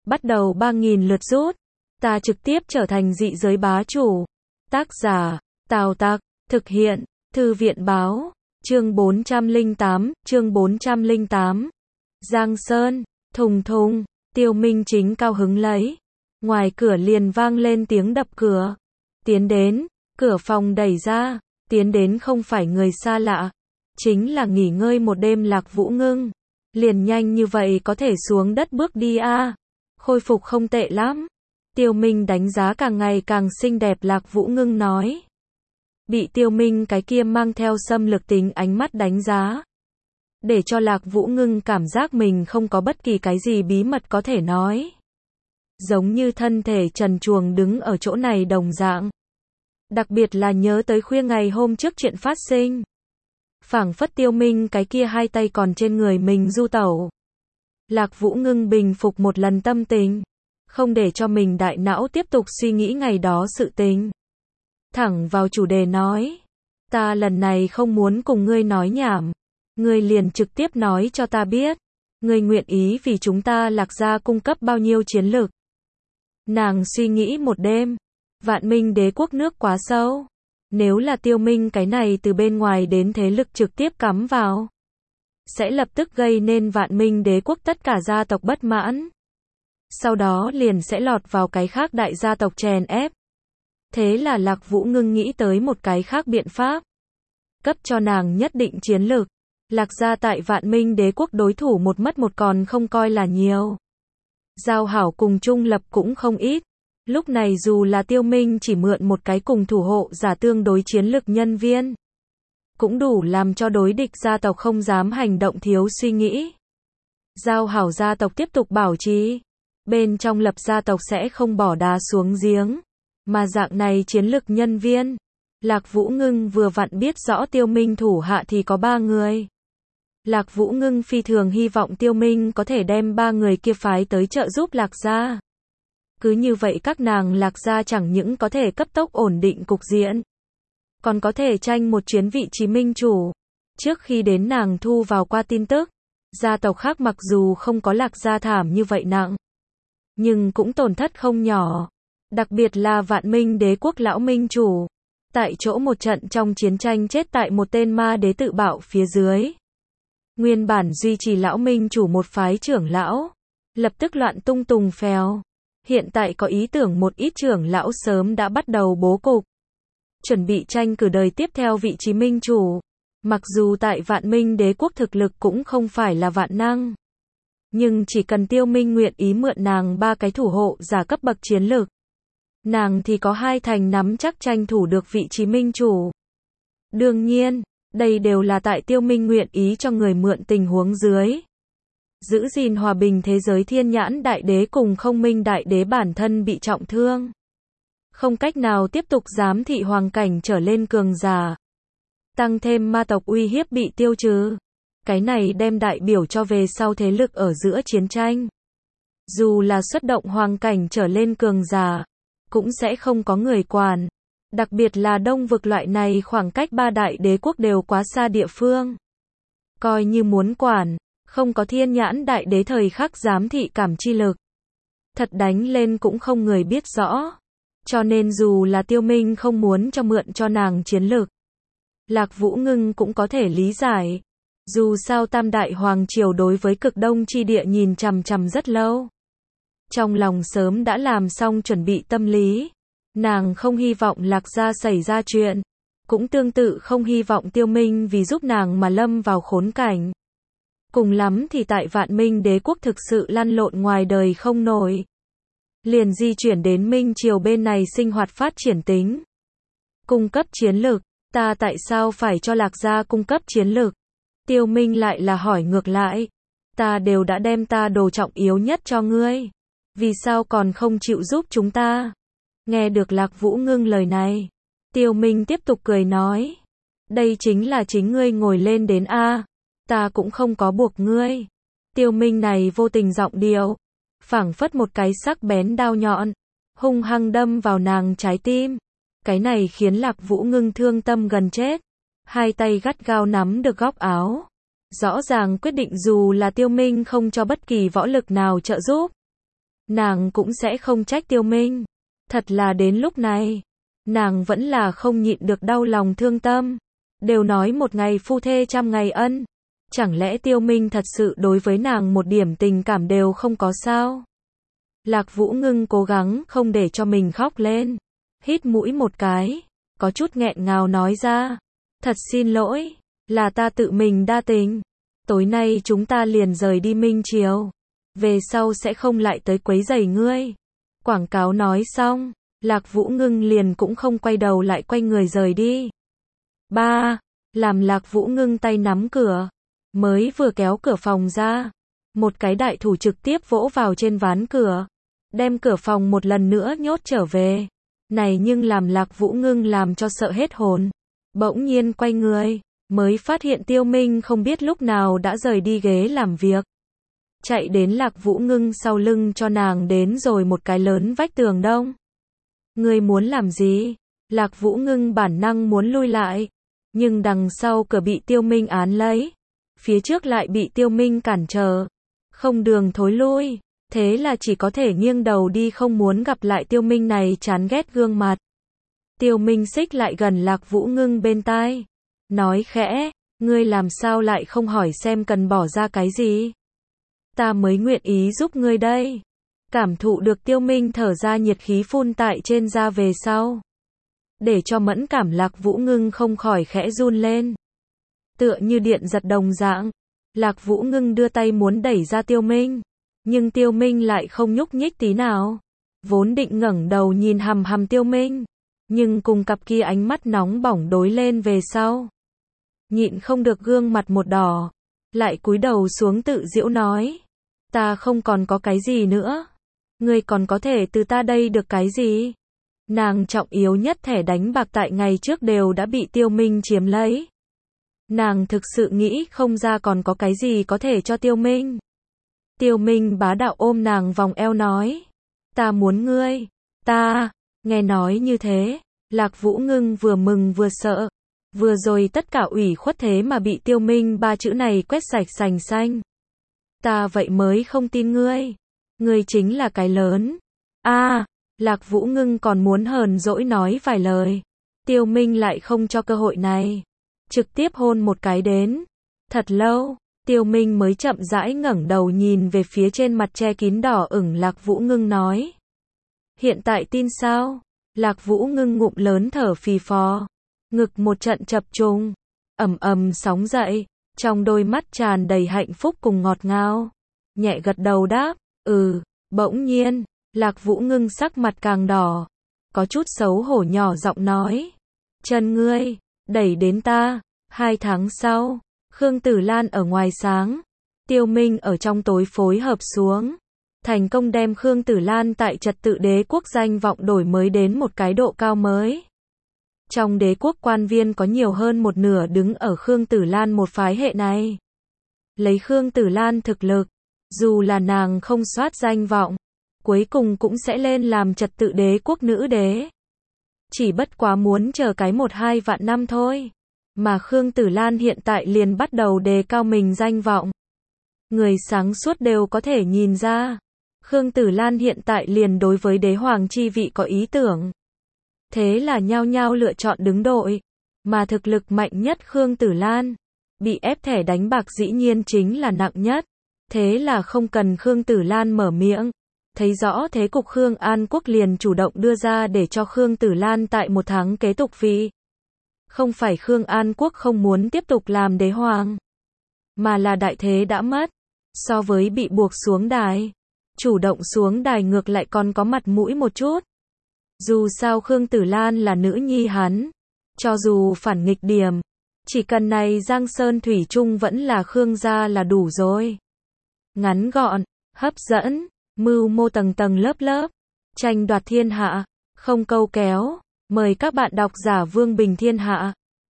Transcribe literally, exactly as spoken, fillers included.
bắt đầu ba nghìn lượt rút. Ta trực tiếp trở thành dị giới bá chủ. Tác giả, Tào Tặc, thực hiện, Thư viện báo, chương bốn trăm lẻ tám, chương bốn trăm lẻ tám. Giang Sơn, thùng thùng, Tiêu Minh Chính cao hứng lấy. Ngoài cửa liền vang lên tiếng đập cửa. Tiến đến, cửa phòng đẩy ra, tiến đến không phải người xa lạ, chính là nghỉ ngơi một đêm Lạc Vũ Ngưng. Liền nhanh như vậy có thể xuống đất bước đi a? À? Khôi phục không tệ lắm. Tiêu Minh đánh giá càng ngày càng xinh đẹp Lạc Vũ Ngưng nói. Bị Tiêu Minh cái kia mang theo xâm lược tính ánh mắt đánh giá, để cho Lạc Vũ Ngưng cảm giác mình không có bất kỳ cái gì bí mật có thể nói. Giống như thân thể trần truồng đứng ở chỗ này đồng dạng. Đặc biệt là nhớ tới khuya ngày hôm trước chuyện phát sinh. Phảng phất Tiêu Minh cái kia hai tay còn trên người mình du tẩu. Lạc Vũ Ngưng bình phục một lần tâm tình, không để cho mình đại não tiếp tục suy nghĩ ngày đó sự tình. Thẳng vào chủ đề nói, ta lần này không muốn cùng ngươi nói nhảm, ngươi liền trực tiếp nói cho ta biết, ngươi nguyện ý vì chúng ta Lạc gia cung cấp bao nhiêu chiến lực. Nàng suy nghĩ một đêm, Vạn Minh đế quốc nước quá sâu, nếu là Tiêu Minh cái này từ bên ngoài đến thế lực trực tiếp cắm vào, sẽ lập tức gây nên Vạn Minh đế quốc tất cả gia tộc bất mãn. Sau đó liền sẽ lọt vào cái khác đại gia tộc chèn ép. Thế là Lạc Vũ Ngưng nghĩ tới một cái khác biện pháp, cấp cho nàng nhất định chiến lược. Lạc gia tại Vạn Minh đế quốc đối thủ một mất một còn không coi là nhiều. Giao hảo cùng trung lập cũng không ít. Lúc này dù là Tiêu Minh chỉ mượn một cái cùng thủ hộ giả tương đối chiến lực nhân viên, cũng đủ làm cho đối địch gia tộc không dám hành động thiếu suy nghĩ. Giao hảo gia tộc tiếp tục bảo trì, bên trong lập gia tộc sẽ không bỏ đá xuống giếng. Mà dạng này chiến lực nhân viên, Lạc Vũ Ngưng vừa vặn biết rõ Tiêu Minh thủ hạ thì có ba người. Lạc Vũ Ngưng phi thường hy vọng Tiêu Minh có thể đem ba người kia phái tới trợ giúp Lạc gia. Cứ như vậy các nàng Lạc gia chẳng những có thể cấp tốc ổn định cục diện, còn có thể tranh một chuyến vị trí minh chủ. Trước khi đến nàng thu vào qua tin tức, gia tộc khác mặc dù không có Lạc gia thảm như vậy nặng, nhưng cũng tổn thất không nhỏ. Đặc biệt là Vạn Minh đế quốc lão minh chủ, tại chỗ một trận trong chiến tranh chết tại một tên ma đế tự bạo phía dưới. Nguyên bản duy trì lão minh chủ một phái trưởng lão, lập tức loạn tung tùng phèo. Hiện tại có ý tưởng một ít trưởng lão sớm đã bắt đầu bố cục, chuẩn bị tranh cử đời tiếp theo vị trí minh chủ. Mặc dù tại Vạn Minh đế quốc thực lực cũng không phải là vạn năng, nhưng chỉ cần Tiêu Minh nguyện ý mượn nàng ba cái thủ hộ giả cấp bậc chiến lực, nàng thì có hai thành nắm chắc tranh thủ được vị trí minh chủ. Đương nhiên, đây đều là tại Tiêu Minh nguyện ý cho người mượn tình huống dưới. Giữ gìn hòa bình thế giới Thiên Nhãn đại đế cùng Không Minh đại đế bản thân bị trọng thương, không cách nào tiếp tục giám thị hoàng cảnh trở lên cường giả. Tăng thêm ma tộc uy hiếp bị tiêu trừ. Cái này đem đại biểu cho về sau thế lực ở giữa chiến tranh. Dù là xuất động hoàng cảnh trở lên cường giả, cũng sẽ không có người quản. Đặc biệt là Đông vực loại này khoảng cách ba đại đế quốc đều quá xa địa phương. Coi như muốn quản, không có Thiên Nhãn đại đế thời khắc giám thị cảm chi lực, thật đánh lên cũng không người biết rõ. Cho nên dù là Tiêu Minh không muốn cho mượn cho nàng chiến lực, Lạc Vũ Ngưng cũng có thể lý giải. Dù sao Tam Đại Hoàng Triều đối với cực đông chi địa nhìn chằm chằm rất lâu. Trong lòng sớm đã làm xong chuẩn bị tâm lý. Nàng không hy vọng Lạc gia xảy ra chuyện, cũng tương tự không hy vọng Tiêu Minh vì giúp nàng mà lâm vào khốn cảnh. Cùng lắm thì tại Vạn Minh đế quốc thực sự lăn lộn ngoài đời không nổi, liền di chuyển đến Minh Triều bên này sinh hoạt phát triển tính. Cung cấp chiến lược, ta tại sao phải cho Lạc gia cung cấp chiến lược? Tiêu Minh lại là hỏi ngược lại, ta đều đã đem ta đồ trọng yếu nhất cho ngươi, vì sao còn không chịu giúp chúng ta? Nghe được Lạc Vũ Ngưng lời này, Tiêu Minh tiếp tục cười nói, đây chính là chính ngươi ngồi lên đến a, ta cũng không có buộc ngươi. Tiêu Minh này vô tình giọng điệu, phảng phất một cái sắc bén đao nhọn, hung hăng đâm vào nàng trái tim. Cái này khiến Lạc Vũ Ngưng thương tâm gần chết, hai tay gắt gao nắm được góc áo. Rõ ràng quyết định dù là Tiêu Minh không cho bất kỳ võ lực nào trợ giúp, nàng cũng sẽ không trách Tiêu Minh. Thật là đến lúc này, nàng vẫn là không nhịn được đau lòng thương tâm. Đều nói một ngày phu thê trăm ngày ân. Chẳng lẽ Tiêu Minh thật sự đối với nàng một điểm tình cảm đều không có sao? Lạc Vũ Ngưng cố gắng không để cho mình khóc lên. Hít mũi một cái, có chút nghẹn ngào nói ra. Thật xin lỗi, là ta tự mình đa tình. Tối nay chúng ta liền rời đi Minh Triều. Về sau sẽ không lại tới quấy rầy ngươi. Quảng cáo nói xong, Lạc Vũ Ngưng liền cũng không quay đầu lại quay người rời đi. Ba, làm Lạc Vũ Ngưng tay nắm cửa. Mới vừa kéo cửa phòng ra. Một cái đại thủ trực tiếp vỗ vào trên ván cửa. Đem cửa phòng một lần nữa nhốt trở về. Này nhưng làm Lạc Vũ Ngưng làm cho sợ hết hồn. Bỗng nhiên quay người, mới phát hiện Tiêu Minh không biết lúc nào đã rời đi ghế làm việc. Chạy đến Lạc Vũ Ngưng sau lưng cho nàng đến rồi một cái lớn vách tường đông. Ngươi muốn làm gì? Lạc Vũ Ngưng bản năng muốn lui lại. Nhưng đằng sau cửa bị Tiêu Minh án lấy. Phía trước lại bị Tiêu Minh cản trở. Không đường thối lui. Thế là chỉ có thể nghiêng đầu đi không muốn gặp lại Tiêu Minh này chán ghét gương mặt. Tiêu Minh xích lại gần Lạc Vũ Ngưng bên tai. Nói khẽ, ngươi làm sao lại không hỏi xem cần bỏ ra cái gì? Ta mới nguyện ý giúp ngươi đây. Cảm thụ được Tiêu Minh thở ra nhiệt khí phun tại trên da về sau. Để cho mẫn cảm Lạc Vũ Ngưng không khỏi khẽ run lên. Tựa như điện giật đồng dạng. Lạc Vũ Ngưng đưa tay muốn đẩy ra Tiêu Minh. Nhưng Tiêu Minh lại không nhúc nhích tí nào. Vốn định ngẩng đầu nhìn hằm hằm Tiêu Minh. Nhưng cùng cặp kia ánh mắt nóng bỏng đối lên về sau. Nhịn không được gương mặt một đỏ. Lại cúi đầu xuống tự giễu nói. Ta không còn có cái gì nữa. Ngươi còn có thể từ ta đây được cái gì? Nàng trọng yếu nhất thẻ đánh bạc tại ngày trước đều đã bị Tiêu Minh chiếm lấy. Nàng thực sự nghĩ không ra còn có cái gì có thể cho Tiêu Minh. Tiêu Minh bá đạo ôm nàng vòng eo nói. Ta muốn ngươi. Ta. Nghe nói như thế. Lạc Vũ Ngưng vừa mừng vừa sợ. Vừa rồi tất cả ủy khuất thế mà bị Tiêu Minh ba chữ này quét sạch sành xanh. Ta vậy mới không tin ngươi. Ngươi chính là cái lớn. A, à, Lạc Vũ Ngưng còn muốn hờn dỗi nói vài lời. Tiêu Minh lại không cho cơ hội này. Trực tiếp hôn một cái đến. Thật lâu, Tiêu Minh mới chậm rãi ngẩng đầu nhìn về phía trên mặt che kín đỏ ửng Lạc Vũ Ngưng nói. Hiện tại tin sao? Lạc Vũ Ngưng ngụm lớn thở phì phò. Ngực một trận chập trùng. Ầm ầm sóng dậy. Trong đôi mắt tràn đầy hạnh phúc cùng ngọt ngào. Nhẹ gật đầu đáp. Ừ. Bỗng nhiên, Lạc Vũ Ngưng sắc mặt càng đỏ. Có chút xấu hổ nhỏ giọng nói. Chân ngươi, đẩy đến ta. Hai tháng sau, Khương Tử Lan ở ngoài sáng. Tiêu Minh ở trong tối phối hợp xuống. Thành công đem Khương Tử Lan tại trật tự đế quốc danh vọng đổi mới đến một cái độ cao mới. Trong đế quốc quan viên có nhiều hơn một nửa đứng ở Khương Tử Lan một phái hệ này. Lấy Khương Tử Lan thực lực, dù là nàng không soát danh vọng, cuối cùng cũng sẽ lên làm trật tự đế quốc nữ đế. Chỉ bất quá muốn chờ cái một hai vạn năm thôi. Mà Khương Tử Lan hiện tại liền bắt đầu đề cao mình danh vọng. Người sáng suốt đều có thể nhìn ra. Khương Tử Lan hiện tại liền đối với đế hoàng chi vị có ý tưởng. Thế là nhao nhao lựa chọn đứng đội. Mà thực lực mạnh nhất Khương Tử Lan, bị ép thẻ đánh bạc dĩ nhiên chính là nặng nhất. Thế là không cần Khương Tử Lan mở miệng. Thấy rõ thế cục Khương An Quốc liền chủ động đưa ra để cho Khương Tử Lan tại một tháng kế tục vị. Không phải Khương An Quốc không muốn tiếp tục làm đế hoàng, mà là đại thế đã mất. So với bị buộc xuống đài, chủ động xuống đài ngược lại còn có mặt mũi một chút. Dù sao Khương Tử Lan là nữ nhi hắn, cho dù phản nghịch điểm, chỉ cần này Giang Sơn Thủy Chung vẫn là Khương gia là đủ rồi. Ngắn gọn, hấp dẫn, mưu mô tầng tầng lớp lớp, tranh đoạt thiên hạ, không câu kéo. Mời các bạn đọc giả Vương Bình Thiên Hạ.